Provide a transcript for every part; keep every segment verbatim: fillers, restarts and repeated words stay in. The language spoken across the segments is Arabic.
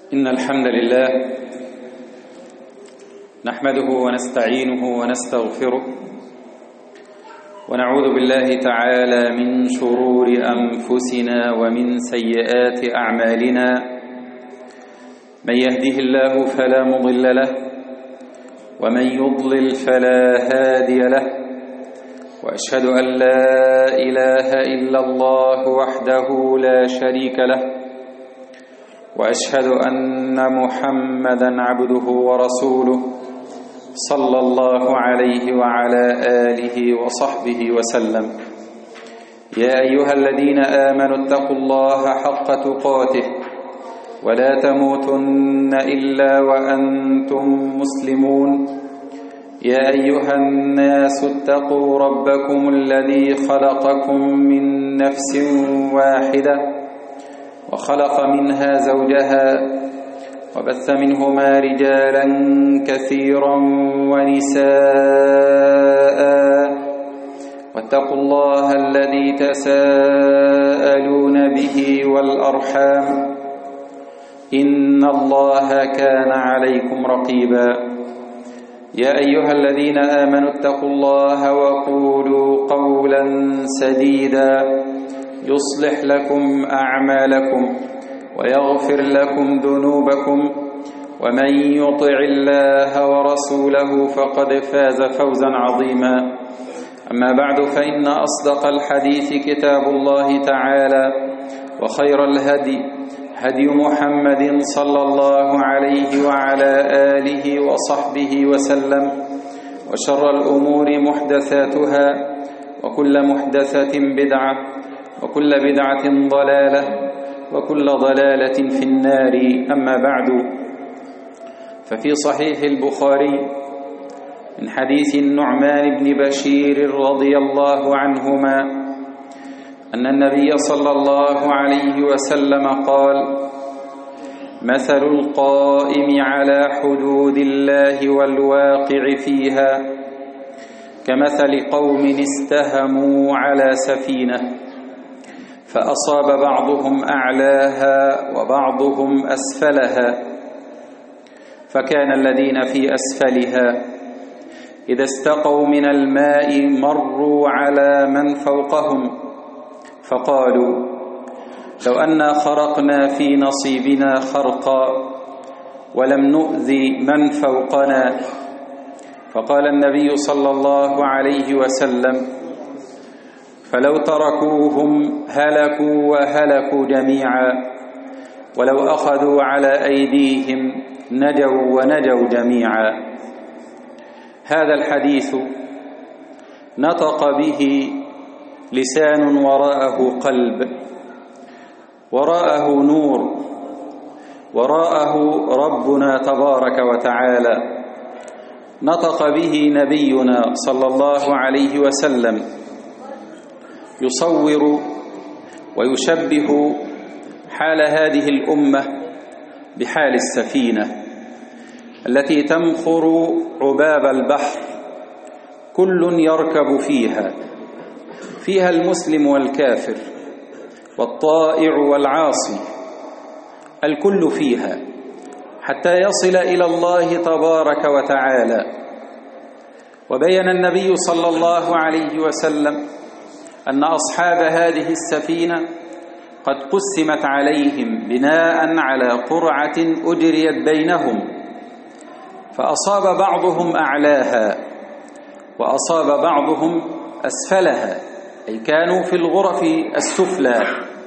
إن الحمد لله نحمده ونستعينه ونستغفره ونعوذ بالله تعالى من شرور أنفسنا ومن سيئات أعمالنا. من يهده الله فلا مضل له ومن يضلل فلا هادي له، وأشهد أن لا إله إلا الله وحده لا شريك له، وأشهد أن محمدًا عبده ورسوله صلى الله عليه وعلى آله وصحبه وسلم. يا أيها الذين آمنوا اتقوا الله حق تقاته ولا تموتن إلا وأنتم مسلمون. يا أيها الناس اتقوا ربكم الذي خلقكم من نفس واحدة وخلق منها زوجها وبث منهما رجالا كثيرا ونساء، واتقوا الله الذي تساءلون به والأرحام إن الله كان عليكم رقيبا. يا أيها الذين آمنوا اتقوا الله وقولوا قولا سديدا يصلح لكم أعمالكم ويغفر لكم ذنوبكم، ومن يطع الله ورسوله فقد فاز فوزا عظيما. أما بعد، فإن أصدق الحديث كتاب الله تعالى، وخير الهدي هدي محمد صلى الله عليه وعلى آله وصحبه وسلم، وشر الأمور محدثاتها، وكل محدثة بدعة، وكل بدعة ضلالة، وكل ضلالة في النار. أما بعد، ففي صحيح البخاري من حديث النعمان بن بشير رضي الله عنهما أن النبي صلى الله عليه وسلم قال: مثل القائم على حدود الله والواقع فيها كمثل قوم استهموا على سفينة فأصاب بعضهم أعلاها وبعضهم أسفلها، فكان الذين في أسفلها إذا استقوا من الماء مروا على من فوقهم فقالوا: لو أنا خرقنا في نصيبنا خرقا ولم نؤذي من فوقنا. فقال النبي صلى الله عليه وسلم: فلو تركوهم هلكوا وهلكوا جميعا، ولو أخذوا على أيديهم نجوا ونجوا جميعا. هذا الحديث نطق به لسان وراءه قلب، وراءه نور، وراءه ربنا تبارك وتعالى. نطق به نبينا صلى الله عليه وسلم يصور ويشبه حال هذه الأمة بحال السفينة التي تمخر عباب البحر، كل يركب فيها، فيها المسلم والكافر والطائع والعاصي، الكل فيها حتى يصل إلى الله تبارك وتعالى. وبين النبي صلى الله عليه وسلم أن أصحاب هذه السفينة قد قسمت عليهم بناء على قرعة أجريت بينهم، فأصاب بعضهم أعلاها وأصاب بعضهم أسفلها، أي كانوا في الغرف السفلى.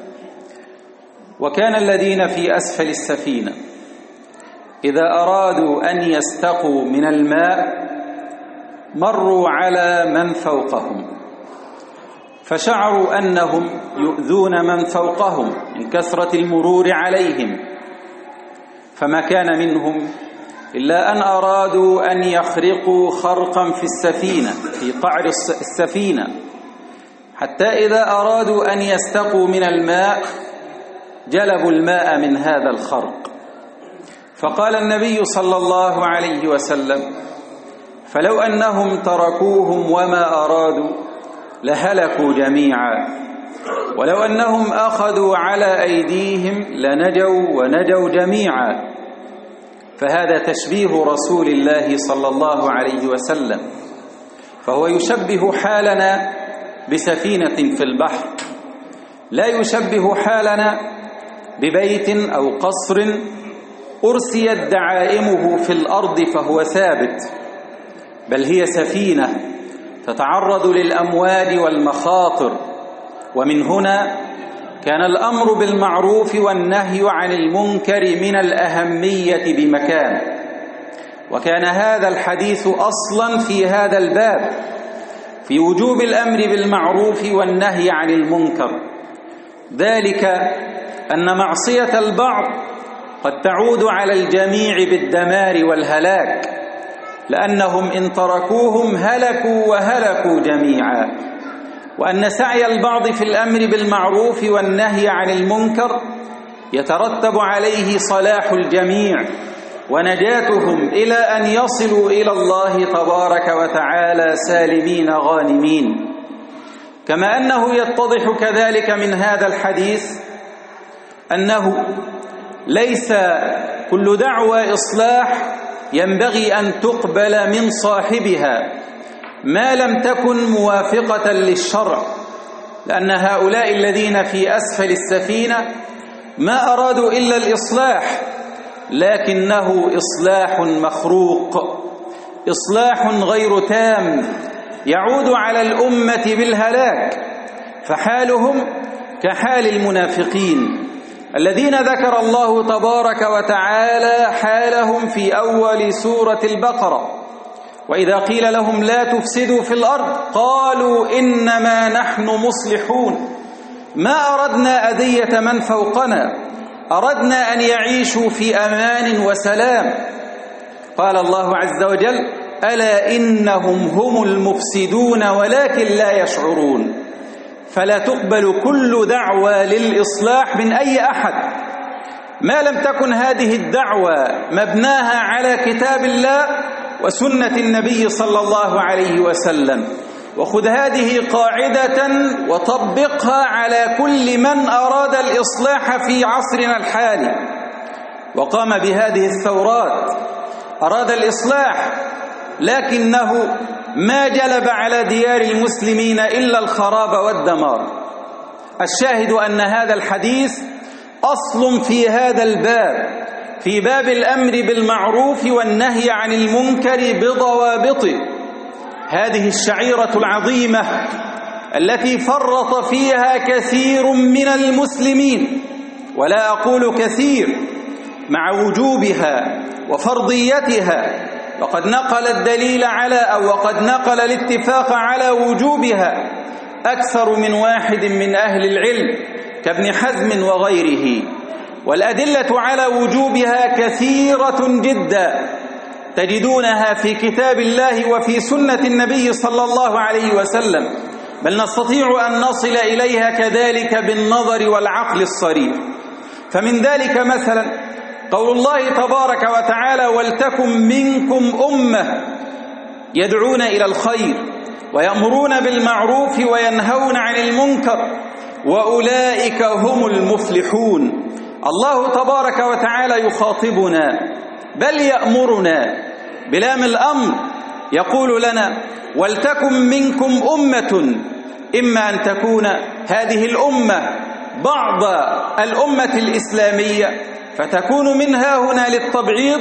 وكان الذين في أسفل السفينة إذا أرادوا أن يستقوا من الماء مروا على من فوقهم، فشعروا أنهم يؤذون من فوقهم من كثرة المرور عليهم، فما كان منهم إلا أن أرادوا أن يخرقوا خرقا في السفينة، في قعر السفينة، حتى إذا أرادوا أن يستقوا من الماء جلبوا الماء من هذا الخرق. فقال النبي صلى الله عليه وسلم: فلو أنهم تركوهم وما أرادوا لهلكوا جميعا، ولو أنهم أخذوا على أيديهم لنجوا ونجوا جميعا. فهذا تشبيه رسول الله صلى الله عليه وسلم، فهو يشبه حالنا بسفينة في البحر، لا يشبه حالنا ببيت أو قصر أرسيت دعائمه في الأرض فهو ثابت، بل هي سفينة تتعرض للأمواج والمخاطر. ومن هنا كان الأمر بالمعروف والنهي عن المنكر من الأهمية بمكان، وكان هذا الحديث أصلا في هذا الباب في وجوب الأمر بالمعروف والنهي عن المنكر، ذلك أن معصية البعض قد تعود على الجميع بالدمار والهلاك، لأنهم إن تركوهم هلكوا وهلكوا جميعا. وأن سعي البعض في الأمر بالمعروف والنهي عن المنكر يترتب عليه صلاح الجميع ونجاتهم إلى أن يصلوا إلى الله تبارك وتعالى سالمين غانمين. كما أنه يتضح كذلك من هذا الحديث أنه ليس كل دعوى إصلاح ينبغي أن تقبل من صاحبها ما لم تكن موافقة للشرع، لأن هؤلاء الذين في أسفل السفينة ما أرادوا إلا الإصلاح، لكنه إصلاح مخروق، إصلاح غير تام يعود على الأمة بالهلاك. فحالهم كحال المنافقين الذين ذكر الله تبارك وتعالى حالهم في أول سورة البقرة، وإذا قيل لهم لا تفسدوا في الأرض قالوا إنما نحن مصلحون، ما أردنا أذية من فوقنا، أردنا أن يعيشوا في أمان وسلام. قال الله عز وجل ألا إنهم هم المفسدون ولكن لا يشعرون. فلا تقبل كل دعوة للإصلاح من أي أحد ما لم تكن هذه الدعوة مبناها على كتاب الله وسنة النبي صلى الله عليه وسلم. وخذ هذه قاعدة وطبقها على كل من أراد الإصلاح في عصرنا الحالي وقام بهذه الثورات، أراد الإصلاح لكنه ما جلب على ديار المسلمين إلا الخراب والدمار. الشاهد أن هذا الحديث أصل في هذا الباب، في باب الأمر بالمعروف والنهي عن المنكر بضوابطه. هذه الشعيرة العظيمة التي فرط فيها كثير من المسلمين، ولا أقول كثير، مع وجوبها وفرضيتها، وقد نقل الدليل على أو وقد نقل الاتفاق على وجوبها أكثر من واحد من أهل العلم كابن حزم وغيره. والأدلة على وجوبها كثيرة جدا تجدونها في كتاب الله وفي سنة النبي صلى الله عليه وسلم، بل نستطيع أن نصل إليها كذلك بالنظر والعقل الصريح. فمن ذلك مثلا قول الله تبارك وتعالى ولتكن منكم أمة يدعون إلى الخير ويأمرون بالمعروف وينهون عن المنكر وأولئك هم المفلحون. الله تبارك وتعالى يخاطبنا بل يأمرنا بلام الأمر، يقول لنا ولتكن منكم أمة، إما أن تكون هذه الأمة بعض الأمة الإسلامية فتكون منها هنا للتبعيض،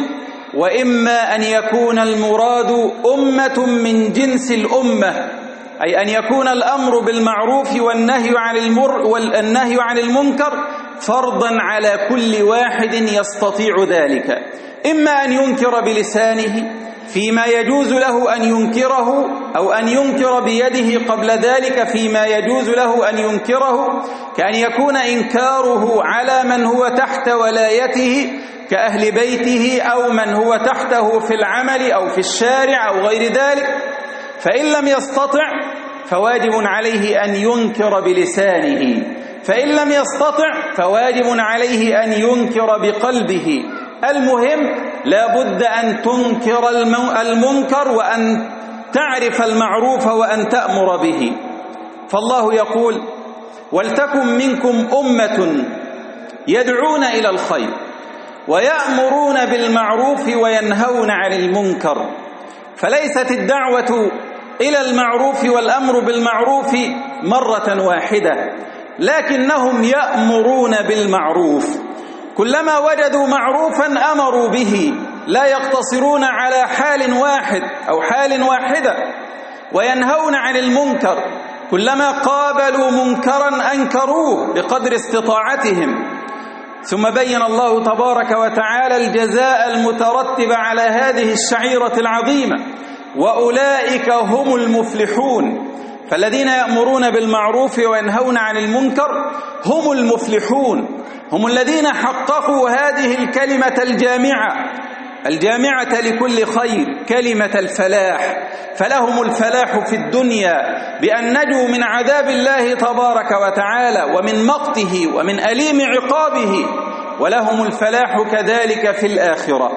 وإما أن يكون المراد أمة من جنس الأمة، أي أن يكون الأمر بالمعروف والنهي عن المر والنهي عن المنكر فرضا على كل واحد يستطيع ذلك، إما أن ينكر بلسانه فيما يجوز له أن ينكره، أو أن ينكر بيده قبل ذلك فيما يجوز له أن ينكره، كأن يكون إنكاره على من هو تحت ولايته كأهل بيته أو من هو تحته في العمل أو في الشارع أو غير ذلك. فإن لم يستطع فواجب عليه أن ينكر بلسانه، فإن لم يستطع فواجب عليه أن ينكر بقلبه. المهم لا بد أن تنكر المنكر وأن تعرف المعروف وأن تأمر به. فالله يقول ولتكن منكم أمة يدعون إلى الخير ويأمرون بالمعروف وينهون عن المنكر. فليست الدعوة إلى المعروف والأمر بالمعروف مرة واحدة، لكنهم يأمرون بالمعروف، كلما وجدوا معروفا أمروا به، لا يقتصرون على حال واحد أو حال واحدة. وينهون عن المنكر، كلما قابلوا منكرا أنكروه بقدر استطاعتهم. ثم بين الله تبارك وتعالى الجزاء المترتب على هذه الشعيرة العظيمة: وأولئك هم المفلحون. فالذين يأمرون بالمعروف وينهون عن المنكر هم المفلحون، هم الذين حققوا هذه الكلمة الجامعة الجامعة لكل خير، كلمة الفلاح. فلهم الفلاح في الدنيا بأن نجوا من عذاب الله تبارك وتعالى ومن مقته ومن أليم عقابه، ولهم الفلاح كذلك في الآخرة.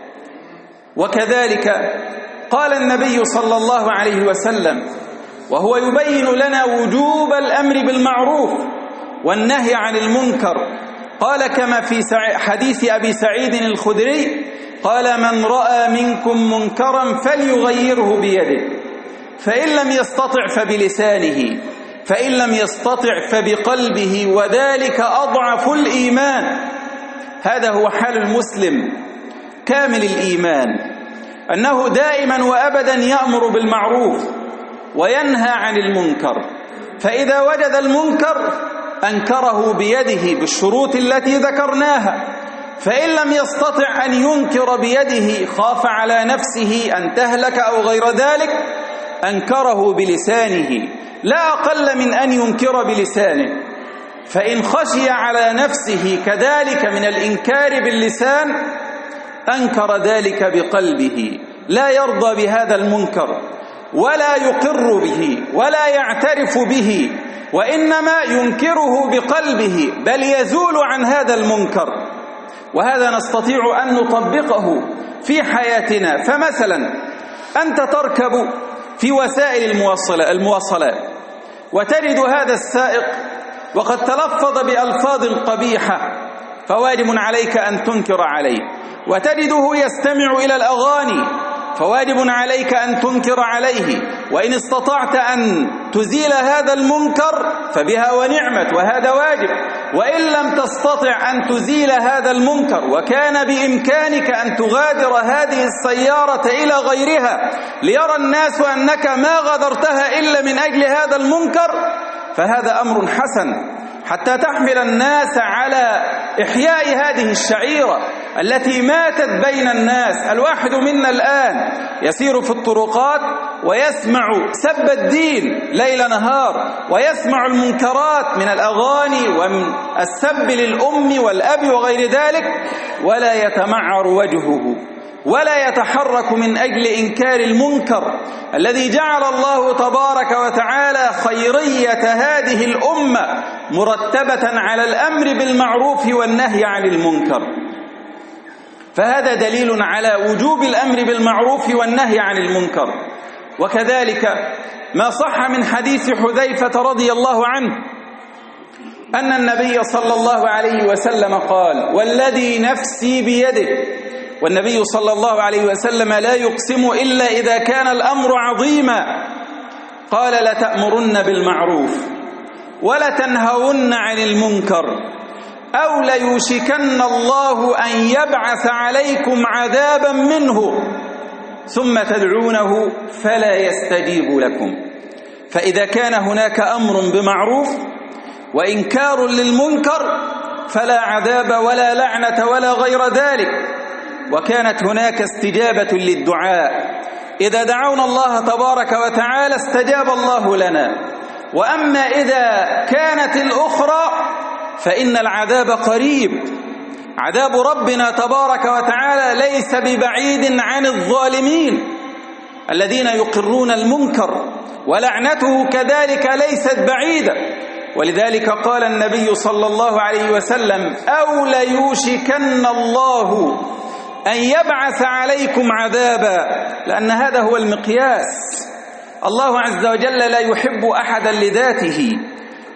وكذلك قال النبي صلى الله عليه وسلم وهو يبين لنا وجوب الأمر بالمعروف والنهي عن المنكر، قال كما في حديث أبي سعيد الخدري قال: من رأى منكم منكرا فليغيره بيده، فإن لم يستطع فبلسانه، فإن لم يستطع فبقلبه، وذلك أضعف الإيمان. هذا هو حال المسلم كامل الإيمان، أنه دائما وأبدا يأمر بالمعروف وينهى عن المنكر، فإذا وجد المنكر أنكره بيده بالشروط التي ذكرناها، فإن لم يستطع أن ينكر بيده، خاف على نفسه أن تهلك أو غير ذلك، أنكره بلسانه، لا أقل من أن ينكر بلسانه. فإن خشي على نفسه كذلك من الإنكار باللسان أنكر ذلك بقلبه، لا يرضى بهذا المنكر ولا يقر به ولا يعترف به، وإنما ينكره بقلبه، بل يزول عن هذا المنكر. وهذا نستطيع أن نطبقه في حياتنا. فمثلا أنت تركب في وسائل المواصلات وتجد هذا السائق وقد تلفظ بألفاظ قبيحة، فواجب عليك أن تنكر عليه. وتجده يستمع إلى الأغاني، فواجب عليك أن تنكر عليه. وإن استطعت أن تزيل هذا المنكر فبها ونعمت، وهذا واجب. وإن لم تستطع أن تزيل هذا المنكر وكان بإمكانك أن تغادر هذه السيارة إلى غيرها ليرى الناس أنك ما غادرتها إلا من أجل هذا المنكر، فهذا أمر حسن، حتى تحمل الناس على إحياء هذه الشعيرة التي ماتت بين الناس. الواحد منا الآن يسير في الطرقات ويسمع سب الدين ليل نهار، ويسمع المنكرات من الأغاني ومن السب للأم والأب وغير ذلك، ولا يتمعر وجهه ولا يتحرك من أجل إنكار المنكر الذي جعل الله تبارك وتعالى خيرية هذه الأمة مرتبة على الأمر بالمعروف والنهي عن المنكر. فهذا دليل على وجوب الأمر بالمعروف والنهي عن المنكر. وكذلك ما صح من حديث حذيفة رضي الله عنه أن النبي صلى الله عليه وسلم قال: والذي نفسي بيده. والنبي صلى الله عليه وسلم لا يقسم إلا إذا كان الأمر عظيما. قال: لتأمرن بالمعروف ولتنهون عن المنكر أو ليوشكن الله أن يبعث عليكم عذابا منه ثم تدعونه فلا يستجيب لكم. فإذا كان هناك أمر بمعروف وإنكار للمنكر فلا عذاب ولا لعنة ولا غير ذلك. وكانت هناك استجابة للدعاء، إذا دعونا الله تبارك وتعالى استجاب الله لنا. وأما إذا كانت الأخرى فإن العذاب قريب، عذاب ربنا تبارك وتعالى ليس ببعيد عن الظالمين الذين يقرون المنكر، ولعنته كذلك ليست بعيدة. ولذلك قال النبي صلى الله عليه وسلم: أو ليوشكن الله أن يبعث عليكم عذابا، لأن هذا هو المقياس. الله عز وجل لا يحب أحدا لذاته،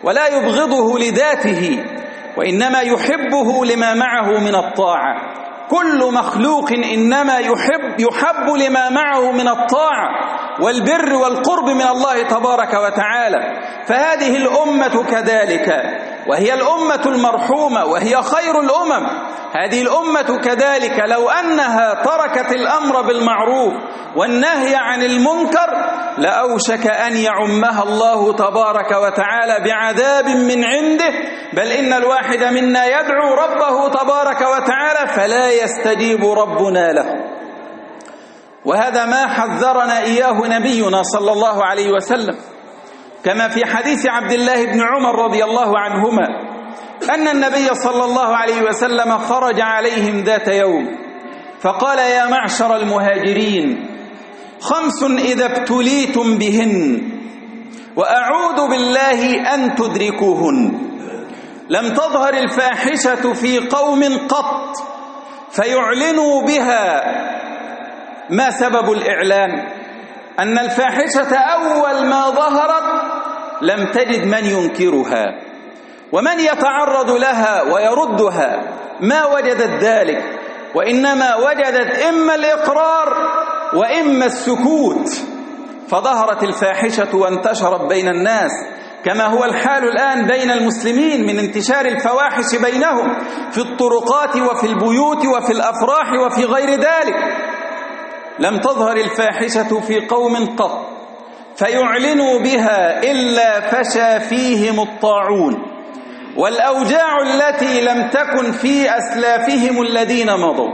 ولا يبغضه لذاته، وإنما يحبه لما معه من الطاعة. كل مخلوق إنما يحب يحب لما معه من الطاعة والبر والقرب من الله تبارك وتعالى. فهذه الأمة كذلك، وهي الأمة المرحومة وهي خير الأمم. هذه الأمة كذلك لو أنها تركت الأمر بالمعروف والنهي عن المنكر لأوشك أن يعمها الله تبارك وتعالى بعذاب من عنده، بل إن الواحد منا يدعو ربه تبارك وتعالى فلا يستجيب ربنا له. وهذا ما حذرنا إياه نبينا صلى الله عليه وسلم، كما في حديث عبد الله بن عمر رضي الله عنهما أن النبي صلى الله عليه وسلم خرج عليهم ذات يوم فقال: يا معشر المهاجرين، خمس إذا ابتليتم بهن وأعوذ بالله أن تدركوهن. لم تظهر الفاحشة في قوم قط فيعلنوا بها. ما سبب الإعلان؟ أن الفاحشة أول ما ظهرت لم تجد من ينكرها ومن يتعرض لها ويردها، ما وجدت ذلك، وإنما وجدت إما الإقرار وإما السكوت، فظهرت الفاحشة وانتشرت بين الناس، كما هو الحال الآن بين المسلمين من انتشار الفواحش بينهم في الطرقات وفي البيوت وفي الأفراح وفي غير ذلك. لم تظهر الفاحشة في قوم قط فيعلنوا بها إلا فشى فيهم الطاعون والأوجاع التي لم تكن في أسلافهم الذين مضوا،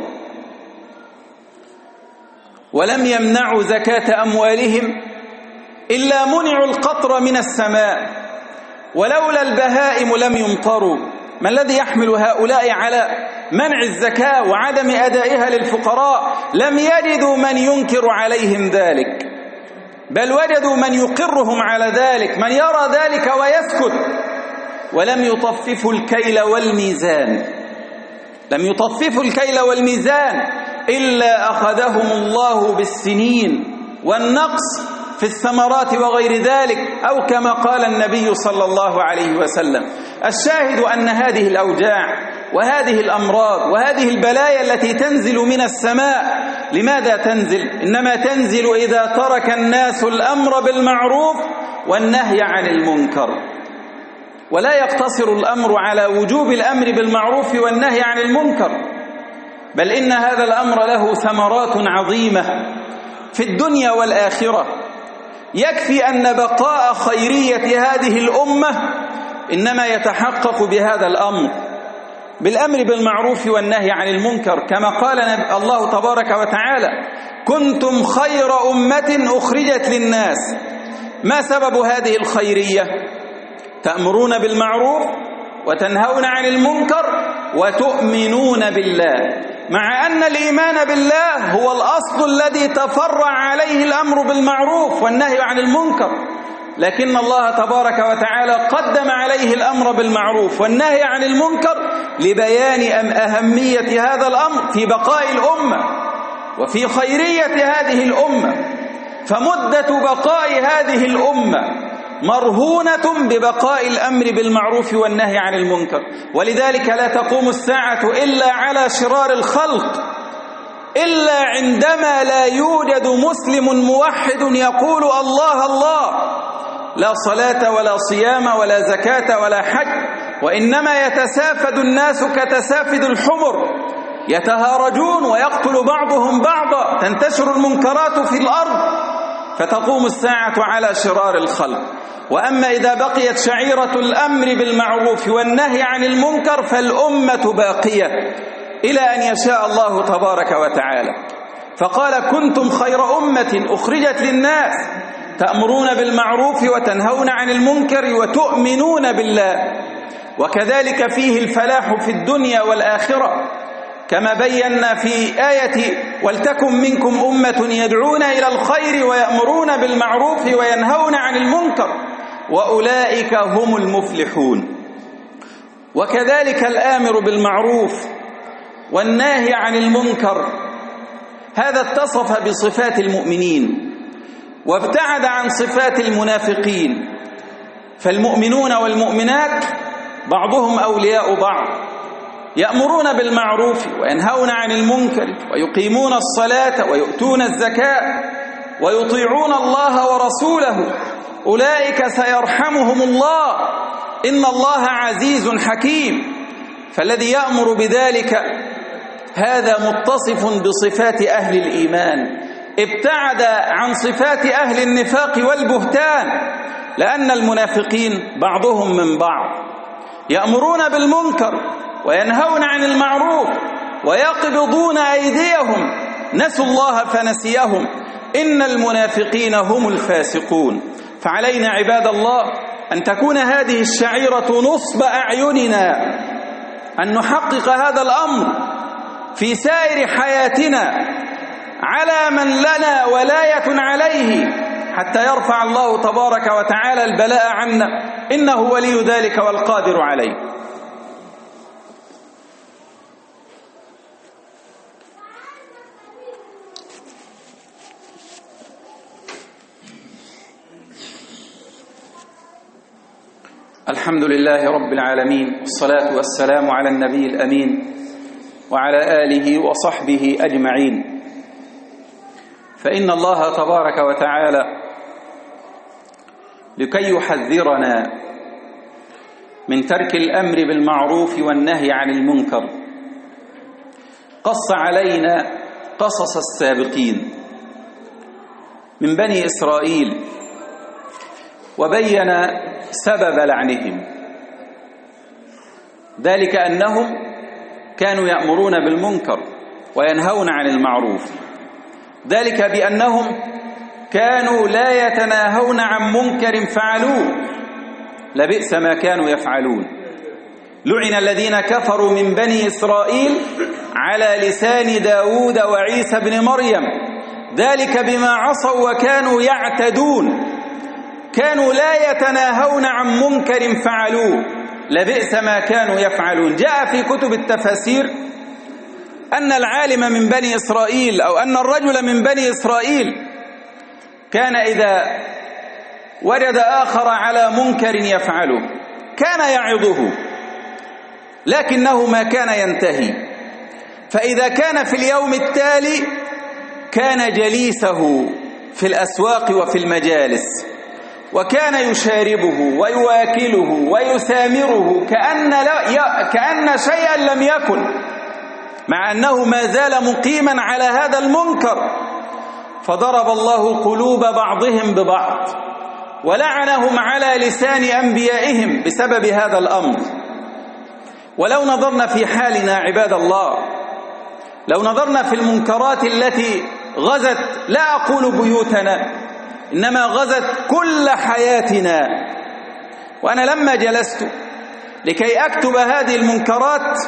ولم يمنعوا زكاة أموالهم إلا منعوا القطر من السماء، ولولا البهائم لم يمطروا. ما الذي يحمل هؤلاء على منع الزكاة وعدم أدائها للفقراء؟ لم يجدوا من ينكر عليهم ذلك، بل وجدوا من يقرهم على ذلك، من يرى ذلك ويسكت. ولم يطففوا الكيل والميزان، لم يطففوا الكيل والميزان إلا أخذهم الله بالسنين والنقص في الثمرات وغير ذلك، أو كما قال النبي صلى الله عليه وسلم. الشاهد أن هذه الأوجاع وهذه الأمراض وهذه البلايا التي تنزل من السماء، لماذا تنزل؟ إنما تنزل إذا ترك الناس الأمر بالمعروف والنهي عن المنكر. ولا يقتصر الأمر على وجوب الأمر بالمعروف والنهي عن المنكر، بل إن هذا الأمر له ثمرات عظيمة في الدنيا والآخرة. يكفي أن بقاء خيرية هذه الأمة إنما يتحقق بهذا الأمر، بالأمر بالمعروف والنهي عن المنكر، كما قال الله تبارك وتعالى: كنتم خير أمة أخرجت للناس. ما سبب هذه الخيرية؟ تأمرون بالمعروف وتنهون عن المنكر وتؤمنون بالله، مع أن الإيمان بالله هو الأصل الذي تفرع عليه الأمر بالمعروف والنهي عن المنكر، لكن الله تبارك وتعالى قدم عليه الأمر بالمعروف والنهي عن المنكر لبيان أهمية هذا الأمر في بقاء الأمة وفي خيرية هذه الأمة. فمدة بقاء هذه الأمة مرهونة ببقاء الأمر بالمعروف والنهي عن المنكر، ولذلك لا تقوم الساعة إلا على شرار الخلق، إلا عندما لا يوجد مسلم موحد يقول الله الله، لا صلاة ولا صيام ولا زكاة ولا حج، وإنما يتسافد الناس كتسافد الحمر، يتهارجون ويقتل بعضهم بعضا، تنتشر المنكرات في الأرض، فتقوم الساعة على شرار الخلق. وأما إذا بقيت شعيرة الأمر بالمعروف والنهي عن المنكر فالأمة باقية إلى أن يشاء الله تبارك وتعالى. فقال: كنتم خير أمة أخرجت للناس تأمرون بالمعروف وتنهون عن المنكر وتؤمنون بالله. وكذلك فيه الفلاح في الدنيا والآخرة، كما بينا في آية: ولتكن منكم أمة يدعون إلى الخير ويأمرون بالمعروف وينهون عن المنكر وأولئك هم المفلحون. وكذلك الآمر بالمعروف والناهي عن المنكر هذا اتصف بصفات المؤمنين وابتعد عن صفات المنافقين. فالمؤمنون والمؤمنات بعضهم أولياء بعض، يأمرون بالمعروف وينهون عن المنكر ويقيمون الصلاة ويؤتون الزكاة ويطيعون الله ورسوله، أولئك سيرحمهم الله، إن الله عزيز حكيم. فالذي يأمر بذلك هذا متصف بصفات أهل الإيمان، ابتعد عن صفات أهل النفاق والبهتان، لأن المنافقين بعضهم من بعض، يأمرون بالمنكر وينهون عن المعروف ويقبضون أيديهم، نسوا الله فنسيهم، إن المنافقين هم الفاسقون. فعلينا عباد الله أن تكون هذه الشعيرة نصب أعيننا، أن نحقق هذا الأمر في سائر حياتنا على من لنا ولاية عليه، حتى يرفع الله تبارك وتعالى البلاء عنا، إنه ولي ذلك والقادر عليه. الحمد لله رب العالمين، والصلاة والسلام على النبي الأمين وعلى آله وصحبه أجمعين. فإن الله تبارك وتعالى لكي يحذرنا من ترك الأمر بالمعروف والنهي عن المنكر قص علينا قصص السابقين من بني إسرائيل، وبين سبب لعنهم، ذلك أنهم كانوا يأمرون بالمنكر وينهون عن المعروف، ذلك بأنهم كانوا لا يتناهون عن منكر فعلوه، لبئس ما كانوا يفعلون. لعن الذين كفروا من بني إسرائيل على لسان داود وعيسى بن مريم، ذلك بما عصوا وكانوا يعتدون، كانوا لا يتناهون عن منكر فعلوه، لبئس ما كانوا يفعلون. جاء في كتب التفاسير أن العالم من بني إسرائيل أو أن الرجل من بني إسرائيل كان إذا وجد آخر على منكر يفعله كان يعظه، لكنه ما كان ينتهي، فإذا كان في اليوم التالي كان جليسه في الأسواق وفي المجالس، وكان يشاربه ويواكله ويسامره كأن, لا كأن شيئا لم يكن، مع أنه ما زال مقيما على هذا المنكر. فضرب الله قلوب بعضهم ببعض ولعنهم على لسان أنبيائهم بسبب هذا الأمر. ولو نظرنا في حالنا عباد الله، لو نظرنا في المنكرات التي غزت، لا أقول بيوتنا، إنما غزت كل حياتنا، وأنا لما جلست لكي أكتب هذه المنكرات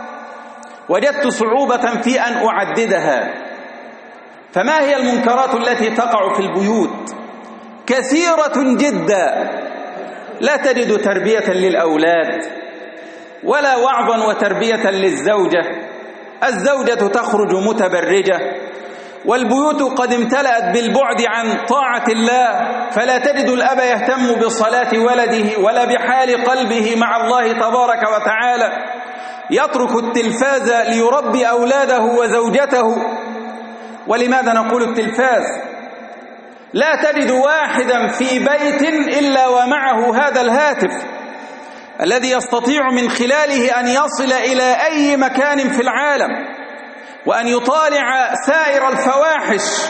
وجدت صعوبة في أن أعددها. فما هي المنكرات التي تقع في البيوت؟ كثيرة جدا، لا تجد تربية للأولاد ولا وعظا وتربية للزوجة، الزوجة تخرج متبرجة، والبيوت قد امتلأت بالبعد عن طاعة الله، فلا تجد الأب يهتم بصلاة ولده ولا بحال قلبه مع الله تبارك وتعالى، يترك التلفاز ليربي أولاده وزوجته. ولماذا نقول التلفاز؟ لا تجد واحدا في بيت إلا ومعه هذا الهاتف الذي يستطيع من خلاله أن يصل إلى أي مكان في العالم وأن يطالع سائر الفواحش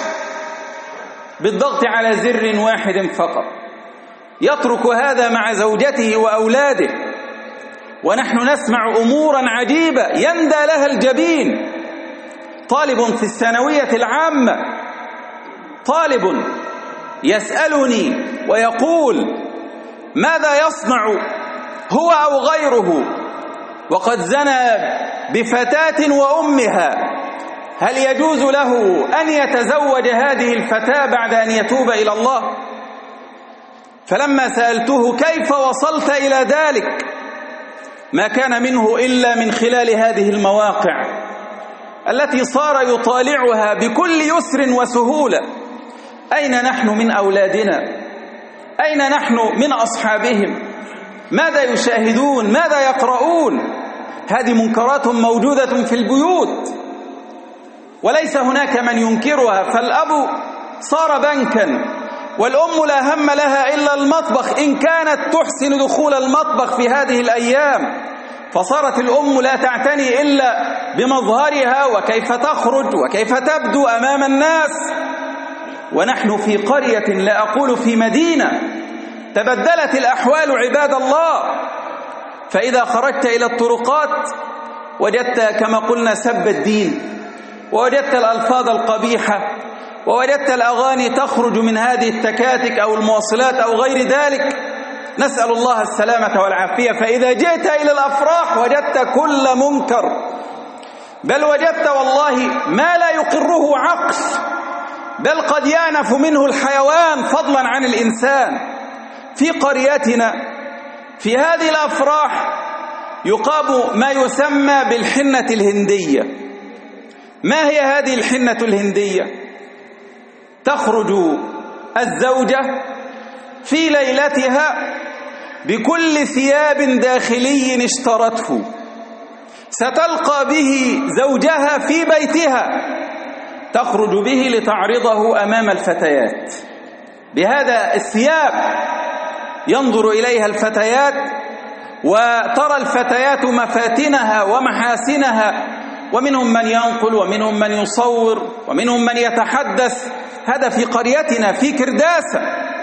بالضغط على زر واحد فقط. يترك هذا مع زوجته وأولاده، ونحن نسمع أمورا عجيبة يندى لها الجبين. طالب في الثانوية العامة، طالب يسألني ويقول ماذا يصنع هو أو غيره وقد زنى بفتاة وأمها، هل يجوز له أن يتزوج هذه الفتاة بعد أن يتوب إلى الله؟ فلما سألته كيف وصلت إلى ذلك، ما كان منه إلا من خلال هذه المواقع التي صار يطالعها بكل يسر وسهولة. أين نحن من أولادنا؟ أين نحن من أصحابهم؟ ماذا يشاهدون؟ ماذا يقرؤون؟ هذه منكرات موجودة في البيوت وليس هناك من ينكرها. فالأب صار بنكا والأم لا هم لها إلا المطبخ، إن كانت تحسن دخول المطبخ في هذه الأيام، فصارت الأم لا تعتني إلا بمظهرها وكيف تخرج وكيف تبدو أمام الناس. ونحن في قرية، لا أقول في مدينة، تبدلت الأحوال عباد الله. فإذا خرجت إلى الطرقات وجدت كما قلنا سب الدين، ووجدت الألفاظ القبيحة، ووجدت الأغاني تخرج من هذه التكاتك أو المواصلات أو غير ذلك، نسأل الله السلامة والعافية. فإذا جئت إلى الأفراح وجدت كل منكر، بل وجدت والله ما لا يقره عقل، بل قد يأنف منه الحيوان فضلا عن الإنسان. في قريتنا في هذه الأفراح يقام ما يسمى بالحنة الهندية. ما هي هذه الحنة الهندية؟ تخرج الزوجة في ليلتها بكل ثياب داخلي اشترته، ستلقى به زوجها في بيتها، تخرج به لتعرضه أمام الفتيات بهذا الثياب. ينظر إليها الفتيات وترى الفتيات مفاتنها ومحاسنها، ومنهم من ينقل ومنهم من يصور ومنهم من يتحدث. هذا في قريتنا في كرداسة.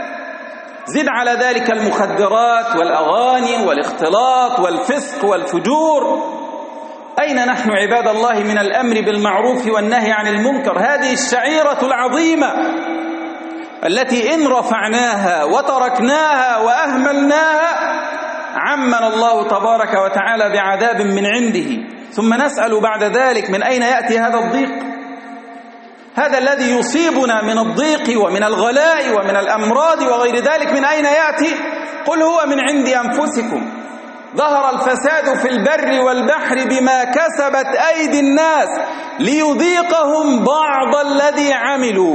زد على ذلك المخدرات والأغاني والاختلاط والفسق والفجور. أين نحن عباد الله من الأمر بالمعروف والنهي عن المنكر؟ هذه الشعيرة العظيمة التي إن رفعناها وتركناها وأهملناها عمنا الله تبارك وتعالى بعذاب من عنده، ثم نسأل بعد ذلك من أين يأتي هذا الضيق؟ هذا الذي يصيبنا من الضيق ومن الغلاء ومن الأمراض وغير ذلك من أين يأتي؟ قل هو من عند أنفسكم. ظهر الفساد في البر والبحر بما كسبت أيدي الناس ليذيقهم بعض الذي عملوا.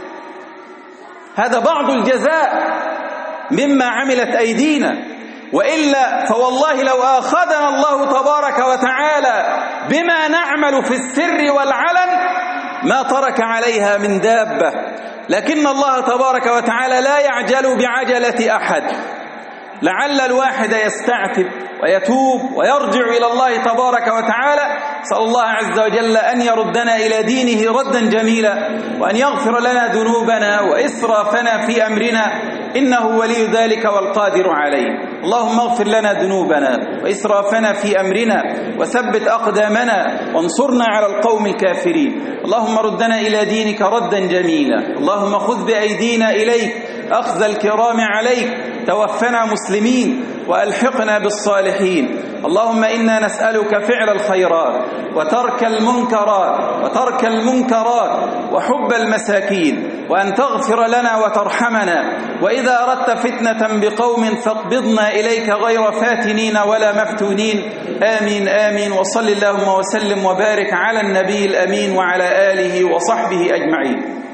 هذا بعض الجزاء مما عملت أيدينا، وإلا فوالله لو آخذنا الله تبارك وتعالى بما نعمل في السر والعلن ما ترك عليها من دابة. لكن الله تبارك وتعالى لا يعجل بعجلة أحد، لعل الواحد يستعتب ويتوب ويرجع إلى الله تبارك وتعالى. نسأل الله عز وجل أن يردنا إلى دينه ردا جميلا، وأن يغفر لنا ذنوبنا وإسرافنا في أمرنا، إنه ولي ذلك والقادر عليه. اللهم اغفر لنا ذنوبنا وإسرافنا في أمرنا، وثبت أقدامنا، وانصرنا على القوم الكافرين. اللهم ردنا إلى دينك ردا جميلا. اللهم خذ بأيدينا إليك أخذ الكرام عليك. توفنا مسلمين وألحقنا بالصالحين. اللهم إنا نسألك فعل الخيرات وترك المنكرات وترك المنكرات وحب المساكين، وأن تغفر لنا وترحمنا، وإذا أردت فتنة بقوم فاقبضنا إليك غير فاتنين ولا مفتونين. آمين آمين. وصل اللهم وسلم وبارك على النبي الأمين وعلى آله وصحبه أجمعين.